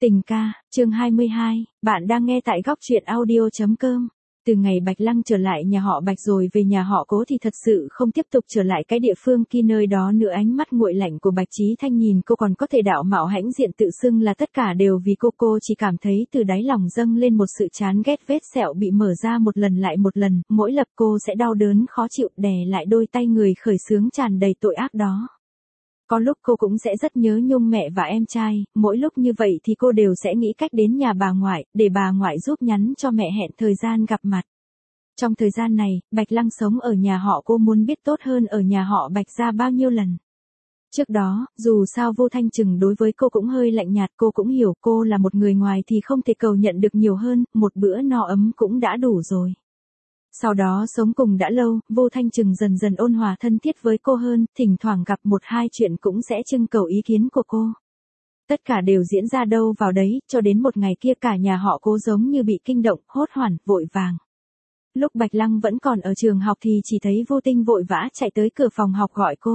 Tình ca, chương 22, bạn đang nghe tại góc truyện audio.com. Từ ngày Bạch Lăng trở lại nhà họ Bạch rồi về nhà họ Cố thì thật sự không tiếp tục trở lại cái địa phương kia nơi đó nữa. Ánh mắt nguội lạnh của Bạch Chí Thanh nhìn cô còn có thể đạo mạo hãnh diện tự xưng là tất cả đều vì cô chỉ cảm thấy từ đáy lòng dâng lên một sự chán ghét. Vết sẹo bị mở ra một lần lại một lần, mỗi lần cô sẽ đau đớn khó chịu đè lại đôi tay người khởi xướng tràn đầy tội ác đó. Có lúc cô cũng sẽ rất nhớ nhung mẹ và em trai, mỗi lúc như vậy thì cô đều sẽ nghĩ cách đến nhà bà ngoại, để bà ngoại giúp nhắn cho mẹ hẹn thời gian gặp mặt. Trong thời gian này, Bạch Lăng sống ở nhà họ cô muốn biết tốt hơn ở nhà họ Bạch ra bao nhiêu lần. Trước đó, dù sao Vô Thanh Trừng đối với cô cũng hơi lạnh nhạt, cô cũng hiểu cô là một người ngoài thì không thể cầu nhận được nhiều hơn, một bữa no ấm cũng đã đủ rồi. Sau đó sống cùng đã lâu, Vô Thanh Trừng dần dần ôn hòa thân thiết với cô hơn, thỉnh thoảng gặp một hai chuyện cũng sẽ trưng cầu ý kiến của cô. Tất cả đều diễn ra đâu vào đấy, cho đến một ngày kia cả nhà họ Cố giống như bị kinh động, hốt hoảng, vội vàng. Lúc Bạch Lăng vẫn còn ở trường học thì chỉ thấy Vô Tinh vội vã chạy tới cửa phòng học gọi cô.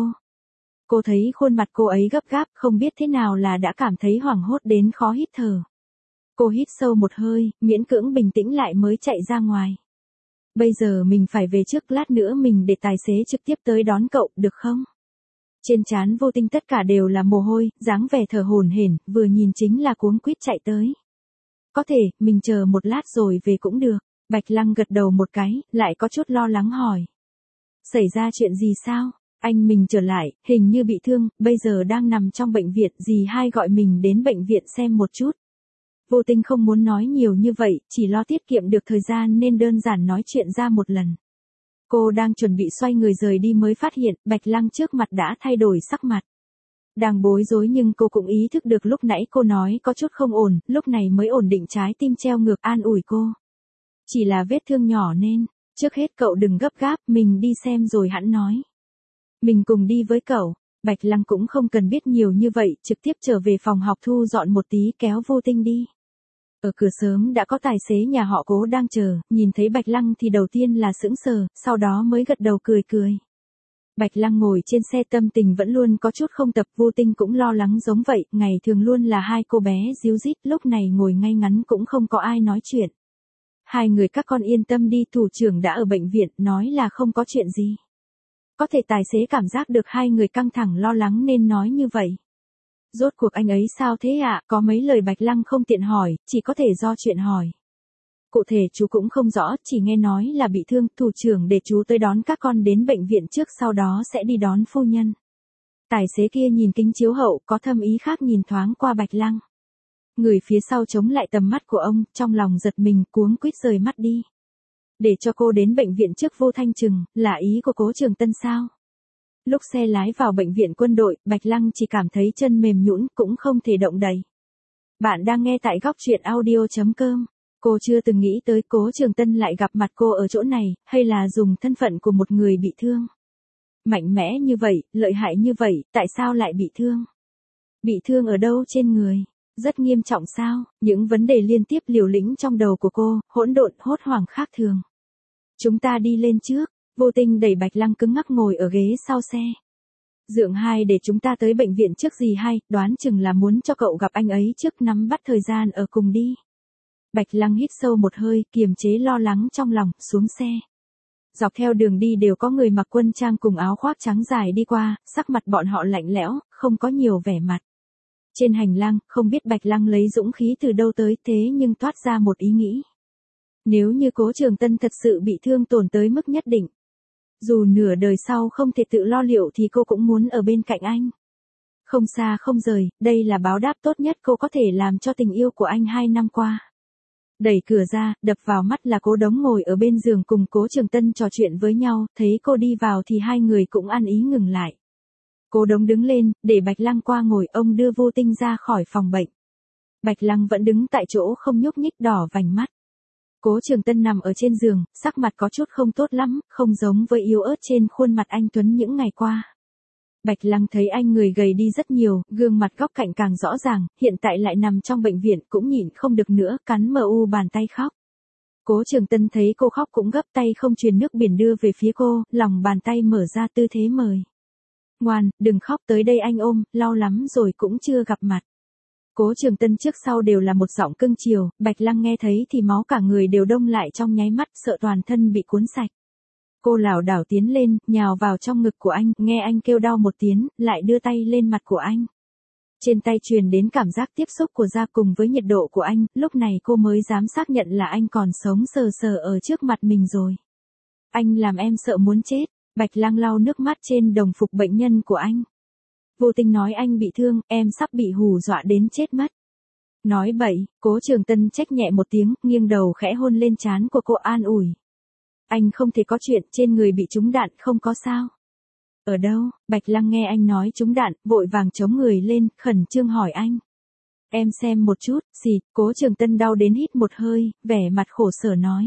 Cô thấy khuôn mặt cô ấy gấp gáp, không biết thế nào là đã cảm thấy hoảng hốt đến khó hít thở. Cô hít sâu một hơi, miễn cưỡng bình tĩnh lại mới chạy ra ngoài. Bây giờ mình phải về trước, lát nữa mình để tài xế trực tiếp tới đón cậu, được không? Trên trán Vô Tinh tất cả đều là mồ hôi, dáng vẻ thở hổn hển, vừa nhìn chính là cuống quýt chạy tới. Có thể, mình chờ một lát rồi về cũng được. Bạch Lăng gật đầu một cái, lại có chút lo lắng hỏi. Xảy ra chuyện gì sao? Anh mình trở lại, hình như bị thương, bây giờ đang nằm trong bệnh viện, dì hai gọi mình đến bệnh viện xem một chút. Vô Tinh không muốn nói nhiều như vậy, chỉ lo tiết kiệm được thời gian nên đơn giản nói chuyện ra một lần. Cô đang chuẩn bị xoay người rời đi mới phát hiện, Bạch Lăng trước mặt đã thay đổi sắc mặt. Đang bối rối nhưng cô cũng ý thức được lúc nãy cô nói có chút không ổn, lúc này mới ổn định trái tim treo ngược an ủi cô. Chỉ là vết thương nhỏ nên, trước hết cậu đừng gấp gáp, mình đi xem rồi hẵng nói. Mình cùng đi với cậu. Bạch Lăng cũng không cần biết nhiều như vậy, trực tiếp trở về phòng học thu dọn một tí kéo Vô Tinh đi. Ở cửa sớm đã có tài xế nhà họ Cố đang chờ, nhìn thấy Bạch Lăng thì đầu tiên là sững sờ, sau đó mới gật đầu cười cười. Bạch Lăng ngồi trên xe tâm tình vẫn luôn có chút không tập, Vô Tinh cũng lo lắng giống vậy, ngày thường luôn là hai cô bé díu dít, lúc này ngồi ngay ngắn cũng không có ai nói chuyện. Hai người các con yên tâm đi, thủ trưởng đã ở bệnh viện, nói là không có chuyện gì. Có thể tài xế cảm giác được hai người căng thẳng lo lắng nên nói như vậy. Rốt cuộc anh ấy sao thế ạ? Có mấy lời Bạch Lăng không tiện hỏi, chỉ có thể do chuyện hỏi. Cụ thể chú cũng không rõ, chỉ nghe nói là bị thương, thủ trưởng để chú tới đón các con đến bệnh viện trước, sau đó sẽ đi đón phu nhân. Tài xế kia nhìn kính chiếu hậu, có thâm ý khác nhìn thoáng qua Bạch Lăng. Người phía sau chống lại tầm mắt của ông, trong lòng giật mình, cuống quýt rời mắt đi. Để cho cô đến bệnh viện trước Vô Thanh Trừng, là ý của Cố Trường Tân sao? Lúc xe lái vào bệnh viện quân đội, Bạch Lăng chỉ cảm thấy chân mềm nhũn, cũng không thể động đậy. Bạn đang nghe tại góc truyện audio.com. Cô chưa từng nghĩ tới Cố Trường Tân lại gặp mặt cô ở chỗ này, hay là dùng thân phận của một người bị thương. Mạnh mẽ như vậy, lợi hại như vậy, tại sao lại bị thương? Bị thương ở đâu trên người? Rất nghiêm trọng sao? Những vấn đề liên tiếp liều lĩnh trong đầu của cô, hỗn độn hốt hoảng khác thường. Chúng ta đi lên trước. Vô Tinh đẩy Bạch Lăng cứng ngắc ngồi ở ghế sau xe. Dượng hai để chúng ta tới bệnh viện trước dì hai, đoán chừng là muốn cho cậu gặp anh ấy trước, nắm bắt thời gian ở cùng đi. Bạch Lăng hít sâu một hơi, kiềm chế lo lắng trong lòng, xuống xe. Dọc theo đường đi đều có người mặc quân trang cùng áo khoác trắng dài đi qua, sắc mặt bọn họ lạnh lẽo, không có nhiều vẻ mặt. Trên hành lang, không biết Bạch Lăng lấy dũng khí từ đâu tới, thế nhưng toát ra một ý nghĩ. Nếu như Cố Trường Tân thật sự bị thương tổn tới mức nhất định, dù nửa đời sau không thể tự lo liệu thì cô cũng muốn ở bên cạnh anh. Không xa không rời, đây là báo đáp tốt nhất cô có thể làm cho tình yêu của anh 2 năm qua. Đẩy cửa ra, đập vào mắt là Cố Đống ngồi ở bên giường cùng Cố Trường Tân trò chuyện với nhau, thấy cô đi vào thì hai người cũng ăn ý ngừng lại. Cố Đống đứng lên, để Bạch Lăng qua ngồi, ông đưa Vô Tinh ra khỏi phòng bệnh. Bạch Lăng vẫn đứng tại chỗ không nhúc nhích, đỏ vành mắt. Cố Trường Tân nằm ở trên giường, sắc mặt có chút không tốt lắm, không giống với yếu ớt trên khuôn mặt anh tuấn những ngày qua. Bạch Lăng thấy anh người gầy đi rất nhiều, gương mặt góc cạnh càng rõ ràng, hiện tại lại nằm trong bệnh viện, cũng nhịn không được nữa, cắn bàn tay khóc. Cố Trường Tân thấy cô khóc cũng gấp tay không truyền nước biển đưa về phía cô, lòng bàn tay mở ra tư thế mời. Ngoan, đừng khóc, tới đây anh ôm, lau lắm rồi cũng chưa gặp mặt. Cố Trường Tân trước sau đều là một giọng cưng chiều, Bạch Lăng nghe thấy thì máu cả người đều đông lại trong nháy mắt, sợ toàn thân bị cuốn sạch. Cô lảo đảo tiến lên, nhào vào trong ngực của anh, nghe anh kêu đau một tiếng, lại đưa tay lên mặt của anh. Trên tay truyền đến cảm giác tiếp xúc của da cùng với nhiệt độ của anh, lúc này cô mới dám xác nhận là anh còn sống sờ sờ ở trước mặt mình rồi. Anh làm em sợ muốn chết, Bạch Lăng lau nước mắt trên đồng phục bệnh nhân của anh. Vô tình nói anh bị thương, em sắp bị hù dọa đến chết mất. Nói bậy, Cố Trường Tân trách nhẹ một tiếng, nghiêng đầu khẽ hôn lên trán của cô an ủi. Anh không thể có chuyện, trên người bị trúng đạn không có sao. Ở đâu? Bạch Lăng nghe anh nói trúng đạn, vội vàng chống người lên, khẩn trương hỏi anh. Em xem một chút, xịt, Cố Trường Tân đau đến hít một hơi, vẻ mặt khổ sở nói.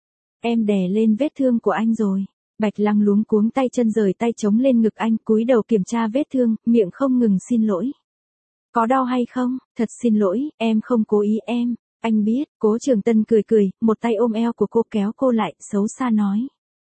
Em đè lên vết thương của anh rồi. Bạch Lăng luống cuống tay chân rời tay chống lên ngực anh, cúi đầu kiểm tra vết thương, miệng không ngừng xin lỗi. Có đau hay không? Thật xin lỗi, em không cố ý em. Anh biết, Cố Trường Tân cười cười, một tay ôm eo của cô kéo cô lại, xấu xa nói.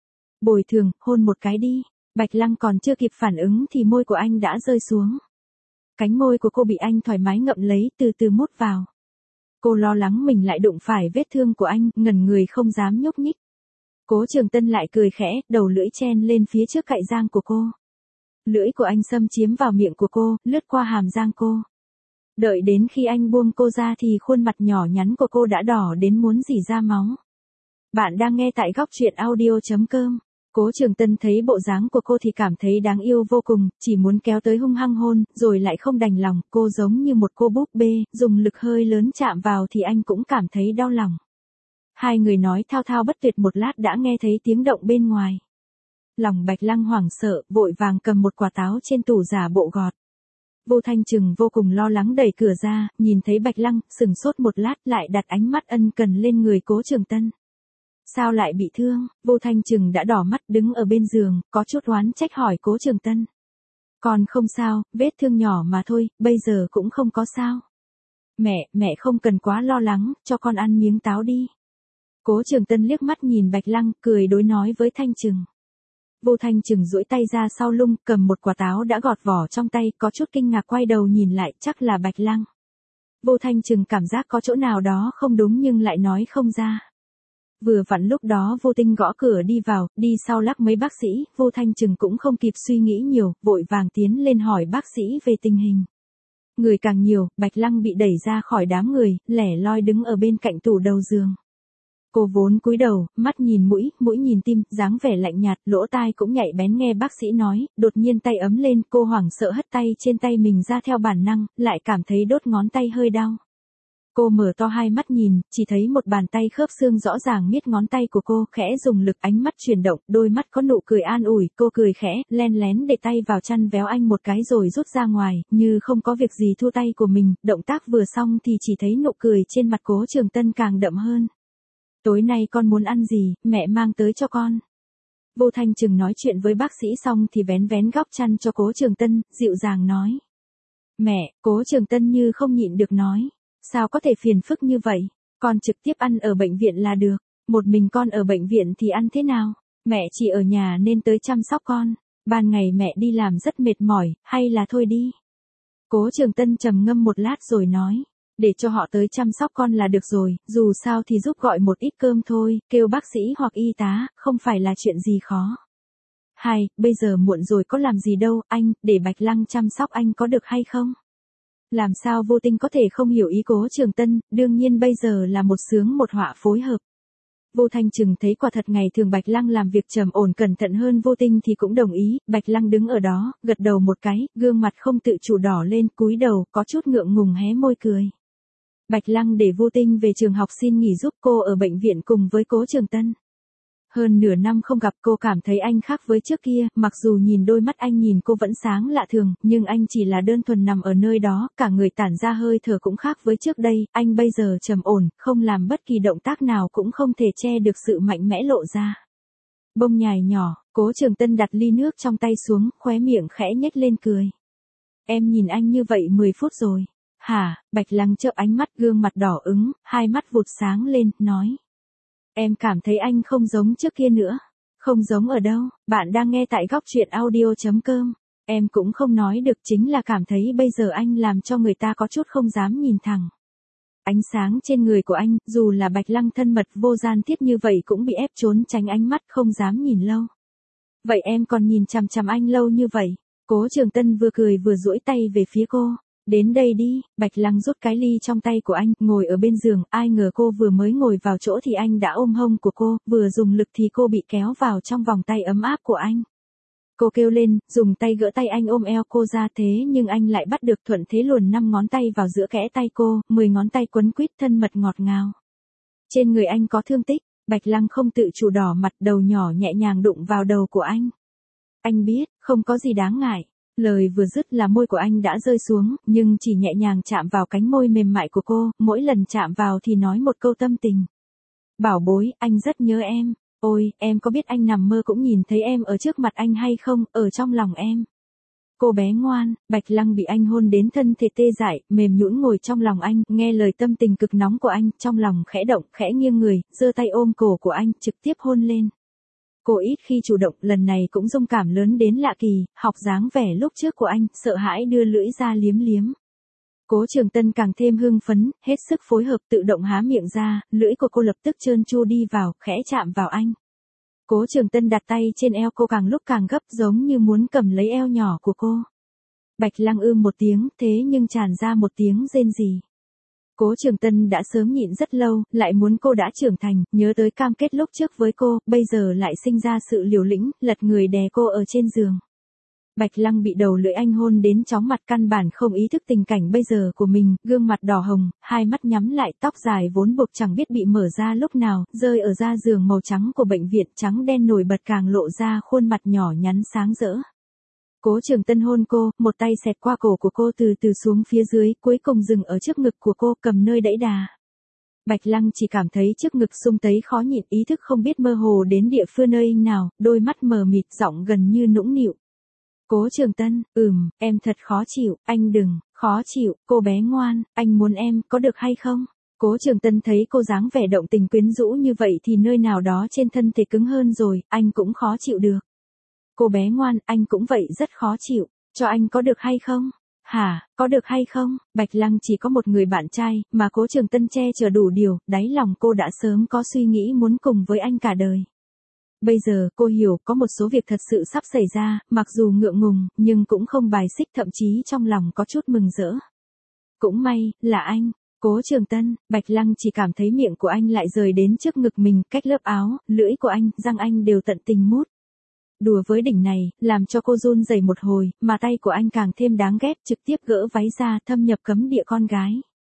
Bồi thường, hôn một cái đi. Bạch Lăng còn chưa kịp phản ứng thì môi của anh đã rơi xuống. Cánh môi của cô bị anh thoải mái ngậm lấy, từ từ mút vào. Cô lo lắng mình lại đụng phải vết thương của anh, ngẩn người không dám nhúc nhích. Cố Trường Tân lại cười khẽ, đầu lưỡi chen lên phía trước cạnh răng của cô. Lưỡi của anh xâm chiếm vào miệng của cô, lướt qua hàm răng cô. Đợi đến khi anh buông cô ra thì khuôn mặt nhỏ nhắn của cô đã đỏ đến muốn rỉ ra máu. Bạn đang nghe tại góc truyện audio.com. Cố Trường Tân thấy bộ dáng của cô thì cảm thấy đáng yêu vô cùng, chỉ muốn kéo tới hung hăng hôn, rồi lại không đành lòng, cô giống như một cô búp bê, dùng lực hơi lớn chạm vào thì anh cũng cảm thấy đau lòng. Hai người nói thao thao bất tuyệt một lát đã nghe thấy tiếng động bên ngoài. Lòng Bạch Lăng hoảng sợ, vội vàng cầm một quả táo trên tủ giả bộ gọt. Vô Thanh Trừng vô cùng lo lắng đẩy cửa ra, nhìn thấy Bạch Lăng, sừng sốt một lát lại đặt ánh mắt ân cần lên người Cố Trường Tân. Sao lại bị thương? Vô Thanh Trừng đã đỏ mắt đứng ở bên giường, có chút oán trách hỏi Cố Trường Tân. Còn không sao, vết thương nhỏ mà thôi, bây giờ cũng không có sao. Mẹ không cần quá lo lắng, cho con ăn miếng táo đi. Cố Trường Tân liếc mắt nhìn Bạch Lăng, cười đối nói với Thanh Trừng. Vô Thanh Trừng duỗi tay ra sau lưng, cầm một quả táo đã gọt vỏ trong tay, có chút kinh ngạc quay đầu nhìn lại, chắc là Bạch Lăng. Vô Thanh Trừng cảm giác có chỗ nào đó không đúng nhưng lại nói không ra. Vừa vặn lúc đó Vô Tinh gõ cửa đi vào, đi sau lắc mấy bác sĩ, Vô Thanh Trừng cũng không kịp suy nghĩ nhiều, vội vàng tiến lên hỏi bác sĩ về tình hình. Người càng nhiều, Bạch Lăng bị đẩy ra khỏi đám người, lẻ loi đứng ở bên cạnh tủ đầu giường. Cô vốn cúi đầu, mắt nhìn mũi nhìn tim, dáng vẻ lạnh nhạt, lỗ tai cũng nhạy bén nghe bác sĩ nói, đột nhiên tay ấm lên, cô hoảng sợ hất tay trên tay mình ra theo bản năng, lại cảm thấy đốt ngón tay hơi đau. Cô mở to hai mắt nhìn, chỉ thấy một bàn tay khớp xương rõ ràng miết ngón tay của cô, khẽ dùng lực ánh mắt chuyển động, đôi mắt có nụ cười an ủi, cô cười khẽ, len lén để tay vào chăn véo anh một cái rồi rút ra ngoài, như không có việc gì thua tay của mình, động tác vừa xong thì chỉ thấy nụ cười trên mặt Cố Trường Tân càng đậm hơn. Tối nay con muốn ăn gì, mẹ mang tới cho con. Vô Thanh Trừng nói chuyện với bác sĩ xong thì vén góc chăn cho Cố Trường Tân, dịu dàng nói. Mẹ, Cố Trường Tân như không nhịn được nói. Sao có thể phiền phức như vậy, con trực tiếp ăn ở bệnh viện là được, một mình con ở bệnh viện thì ăn thế nào, mẹ chỉ ở nhà nên tới chăm sóc con, ban ngày mẹ đi làm rất mệt mỏi, hay là thôi đi. Cố Trường Tân trầm ngâm một lát rồi nói, để cho họ tới chăm sóc con là được rồi, dù sao thì giúp gọi một ít cơm thôi, kêu bác sĩ hoặc y tá, không phải là chuyện gì khó. Bây giờ muộn rồi có làm gì đâu, anh, để Bạch Lăng chăm sóc anh có được hay không? Làm sao Vô Tinh có thể không hiểu ý Cố Trường Tân, đương nhiên bây giờ là một sướng một họa phối hợp. Vô Thanh Trừng thấy quả thật ngày thường Bạch Lăng làm việc trầm ổn cẩn thận hơn Vô Tinh thì cũng đồng ý, Bạch Lăng đứng ở đó, gật đầu một cái, gương mặt không tự chủ đỏ lên, cúi đầu, có chút ngượng ngùng hé môi cười. Bạch Lăng để Vô Tinh về trường học xin nghỉ giúp cô ở bệnh viện cùng với Cố Trường Tân. Hơn nửa năm không gặp cô cảm thấy anh khác với trước kia, mặc dù nhìn đôi mắt anh nhìn cô vẫn sáng lạ thường, nhưng anh chỉ là đơn thuần nằm ở nơi đó, cả người tản ra hơi thở cũng khác với trước đây, anh bây giờ trầm ổn, không làm bất kỳ động tác nào cũng không thể che được sự mạnh mẽ lộ ra. Bông nhài nhỏ, Cố Trường Tân đặt ly nước trong tay xuống, khóe miệng khẽ nhếch lên cười. Em nhìn anh như vậy 10 phút rồi. Hả? Bạch Lăng chớp ánh mắt gương mặt đỏ ửng, hai mắt vụt sáng lên, nói. Em cảm thấy anh không giống trước kia nữa. Không giống ở đâu, bạn đang nghe tại góc truyện audio.com. Em cũng không nói được, chính là cảm thấy bây giờ anh làm cho người ta có chút không dám nhìn thẳng. Ánh sáng trên người của anh, dù là Bạch Lăng thân mật vô gian thiết như vậy cũng bị ép trốn tránh ánh mắt không dám nhìn lâu. Vậy em còn nhìn chằm chằm anh lâu như vậy? Cố Trường Tân vừa cười vừa duỗi tay về phía cô. Đến đây đi, Bạch Lăng rút cái ly trong tay của anh, ngồi ở bên giường, ai ngờ cô vừa mới ngồi vào chỗ thì anh đã ôm hông của cô, vừa dùng lực thì cô bị kéo vào trong vòng tay ấm áp của anh. Cô kêu lên, dùng tay gỡ tay anh ôm eo cô ra, thế nhưng anh lại bắt được thuận thế luồn 5 ngón tay vào giữa kẽ tay cô, 10 ngón tay quấn quýt thân mật ngọt ngào. Trên người anh có thương tích, Bạch Lăng không tự chủ đỏ mặt, đầu nhỏ nhẹ nhàng đụng vào đầu của anh. Anh biết, không có gì đáng ngại. Lời vừa dứt là môi của anh đã rơi xuống, nhưng chỉ nhẹ nhàng chạm vào cánh môi mềm mại của cô, mỗi lần chạm vào thì nói một câu tâm tình. Bảo bối, anh rất nhớ em. Ôi, em có biết anh nằm mơ cũng nhìn thấy em ở trước mặt anh hay không, ở trong lòng em. Cô bé ngoan, Bạch Lăng bị anh hôn đến thân thể tê dại, mềm nhũn ngồi trong lòng anh, nghe lời tâm tình cực nóng của anh, trong lòng khẽ động, khẽ nghiêng người, giơ tay ôm cổ của anh, trực tiếp hôn lên. Cô ít khi chủ động, lần này cũng dung cảm lớn đến lạ kỳ, học dáng vẻ lúc trước của anh, sợ hãi đưa lưỡi ra liếm liếm. Cố Trường Tân càng thêm hưng phấn, hết sức phối hợp, tự động há miệng ra, lưỡi của cô lập tức trơn tru đi vào, khẽ chạm vào anh. Cố Trường Tân đặt tay trên eo cô càng lúc càng gấp, giống như muốn cầm lấy eo nhỏ của cô. Bạch Lăng một tiếng, thế nhưng tràn ra một tiếng rên rỉ. Cố Trường Tân đã sớm nhịn rất lâu, lại muốn cô đã trưởng thành, nhớ tới cam kết lúc trước với cô, bây giờ lại sinh ra sự liều lĩnh, lật người đè cô ở trên giường. Bạch Lăng bị đầu lưỡi anh hôn đến chóng mặt, căn bản không ý thức tình cảnh bây giờ của mình, gương mặt đỏ hồng, hai mắt nhắm lại, tóc dài vốn buộc chẳng biết bị mở ra lúc nào, rơi ở da giường màu trắng của bệnh viện, trắng đen nổi bật càng lộ ra khuôn mặt nhỏ nhắn sáng rỡ. Cố Trường Tân hôn cô, một tay xẹt qua cổ của cô từ từ xuống phía dưới, cuối cùng dừng ở trước ngực của cô, cầm nơi đẫy đà. Bạch Lăng chỉ cảm thấy trước ngực sung tấy khó nhịn, ý thức không biết mơ hồ đến địa phương nơi nào, đôi mắt mờ mịt, giọng gần như nũng nịu. Cố Trường Tân, em thật khó chịu, anh đừng, khó chịu, cô bé ngoan, anh muốn em, có được hay không? Cố Trường Tân thấy cô dáng vẻ động tình quyến rũ như vậy thì nơi nào đó trên thân thể cứng hơn rồi, anh cũng khó chịu được. Cô bé ngoan, anh cũng vậy rất khó chịu, cho anh có được hay không? Hả, có được hay không? Bạch Lăng chỉ có một người bạn trai, mà Cố Trường Tân che chở đủ điều, đáy lòng cô đã sớm có suy nghĩ muốn cùng với anh cả đời. Bây giờ cô hiểu có một số việc thật sự sắp xảy ra, mặc dù ngượng ngùng, nhưng cũng không bài xích, thậm chí trong lòng có chút mừng rỡ. Cũng may, là anh. Cố Trường Tân, Bạch Lăng chỉ cảm thấy miệng của anh lại rời đến trước ngực mình, cách lớp áo, lưỡi của anh, răng anh đều tận tình mút. Đùa với đỉnh này, làm cho cô run rẩy một hồi, mà tay của anh càng thêm đáng ghét, trực tiếp gỡ váy ra, thâm nhập cấm địa con gái.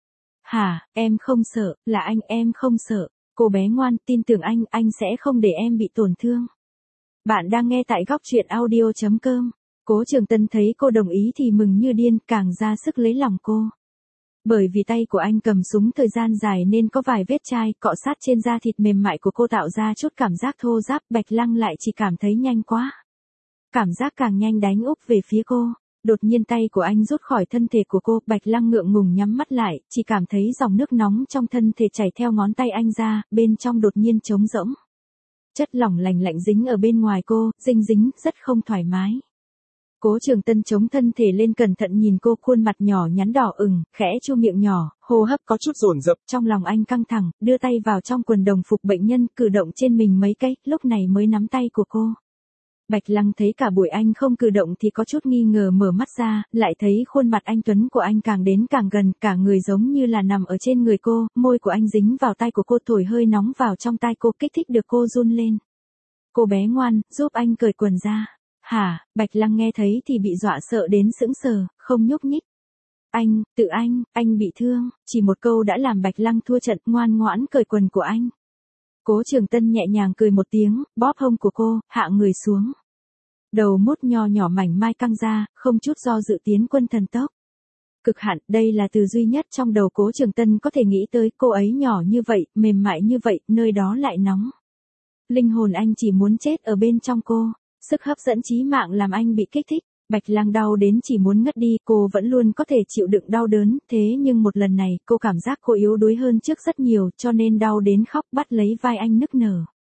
Hả, em không sợ, là anh, em không sợ. Cô bé ngoan, tin tưởng anh sẽ không để em bị tổn thương. Bạn đang nghe tại góc truyện audio.com. Cố Trường Tân thấy cô đồng ý thì mừng như điên, càng ra sức lấy lòng cô. Bởi vì tay của anh cầm súng thời gian dài nên có vài vết chai, cọ sát trên da thịt mềm mại của cô tạo ra chút cảm giác thô ráp, Bạch Lăng lại chỉ cảm thấy nhanh quá. Cảm giác càng nhanh đánh úp về phía cô. Đột nhiên tay của anh rút khỏi thân thể của cô, Bạch Lăng ngượng ngùng nhắm mắt lại, chỉ cảm thấy dòng nước nóng trong thân thể chảy theo ngón tay anh ra, bên trong đột nhiên trống rỗng. Chất lỏng lành lạnh dính ở bên ngoài cô, dính, rất không thoải mái. Cố Trường Tân chống thân thể lên cẩn thận nhìn cô, khuôn mặt nhỏ nhắn đỏ ửng, khẽ chu miệng nhỏ, hô hấp có chút dồn dập, trong lòng anh căng thẳng, đưa tay vào trong quần đồng phục bệnh nhân, cử động trên mình mấy cái, lúc này mới nắm tay của cô. Bạch Lăng thấy cả buổi anh không cử động thì có chút nghi ngờ, mở mắt ra, lại thấy khuôn mặt anh tuấn của anh càng đến càng gần, cả người giống như là nằm ở trên người cô, môi của anh dính vào tay của cô, thổi hơi nóng vào trong tai cô, kích thích được cô run lên. Cô bé ngoan, giúp anh cởi quần ra. Hả, Bạch Lăng nghe thấy thì bị dọa sợ đến sững sờ, không nhúc nhích. Anh bị thương, chỉ một câu đã làm Bạch Lăng thua trận, ngoan ngoãn cởi quần của anh. Cố Trường Tân nhẹ nhàng cười một tiếng, bóp hông của cô, hạ người xuống. Đầu mút nho nhỏ mảnh mai căng ra, không chút do dự tiến quân thần tốc. Cực hạn, đây là từ duy nhất trong đầu Cố Trường Tân có thể nghĩ tới, cô ấy nhỏ như vậy, mềm mại như vậy, nơi đó lại nóng. Linh hồn anh chỉ muốn chết ở bên trong cô, sức hấp dẫn chí mạng làm anh bị kích thích. Bạch Lăng đau đến chỉ muốn ngất đi, cô vẫn luôn có thể chịu đựng đau đớn, thế nhưng một lần này, cô cảm giác cô yếu đuối hơn trước rất nhiều, cho nên đau đến khóc, bắt lấy vai anh nức nở.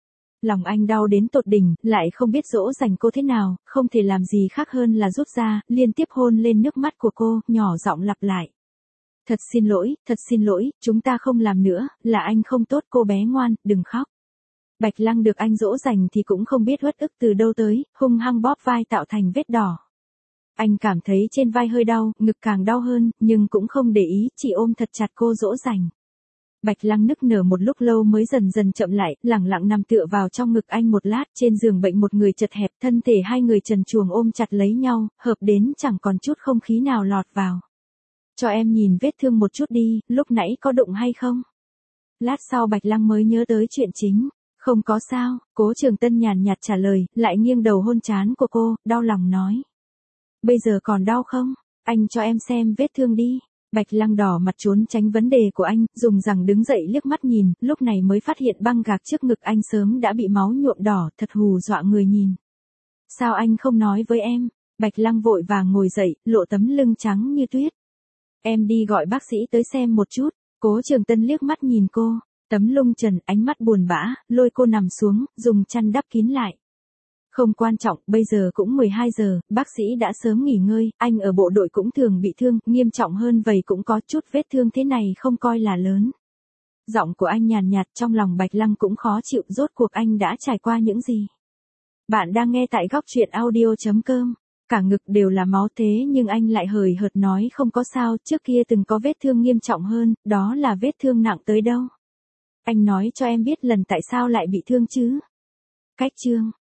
Lòng anh đau đến tột đỉnh, lại không biết dỗ dành cô thế nào, không thể làm gì khác hơn là rút ra, liên tiếp hôn lên nước mắt của cô, nhỏ giọng lặp lại. Thật xin lỗi, chúng ta không làm nữa, là anh không tốt, cô bé ngoan, đừng khóc. Bạch Lăng được anh dỗ dành thì cũng không biết uất ức từ đâu tới, hung hăng bóp vai tạo thành vết đỏ. Anh cảm thấy trên vai hơi đau, ngực càng đau hơn, nhưng cũng không để ý, chỉ ôm thật chặt cô dỗ dành. Bạch Lăng nức nở một lúc lâu mới dần dần chậm lại, lẳng lặng nằm tựa vào trong ngực anh một lát, trên giường bệnh một người chật hẹp, thân thể hai người trần truồng ôm chặt lấy nhau, hợp đến chẳng còn chút không khí nào lọt vào. Cho em nhìn vết thương một chút đi, lúc nãy có đụng hay không? Lát sau Bạch Lăng mới nhớ tới chuyện chính. Không có sao, Cố Trường Tân nhàn nhạt trả lời, lại nghiêng đầu hôn trán của cô, đau lòng nói. Bây giờ còn đau không? Anh cho em xem vết thương đi. Bạch Lăng đỏ mặt trốn tránh vấn đề của anh, dùng rằng đứng dậy liếc mắt nhìn, lúc này mới phát hiện băng gạc trước ngực anh sớm đã bị máu nhuộm đỏ, thật hù dọa người nhìn. Sao anh không nói với em? Bạch Lăng vội vàng ngồi dậy, lộ tấm lưng trắng như tuyết. Em đi gọi bác sĩ tới xem một chút. Cố Trường Tân liếc mắt nhìn cô, tấm lưng trần, ánh mắt buồn bã, lôi cô nằm xuống, dùng chăn đắp kín lại. Không quan trọng, bây giờ cũng 12 giờ, bác sĩ đã sớm nghỉ ngơi, anh ở bộ đội cũng thường bị thương, nghiêm trọng hơn vậy cũng có chút vết thương thế này không coi là lớn. Giọng của anh nhàn nhạt, trong lòng Bạch Lăng cũng khó chịu, rốt cuộc anh đã trải qua những gì. Bạn đang nghe tại góc truyện audio.com. Cả ngực đều là máu thế nhưng anh lại hời hợt nói không có sao, trước kia từng có vết thương nghiêm trọng hơn, đó là vết thương nặng tới đâu. Anh nói cho em biết lần tại sao lại bị thương chứ. Cách chương.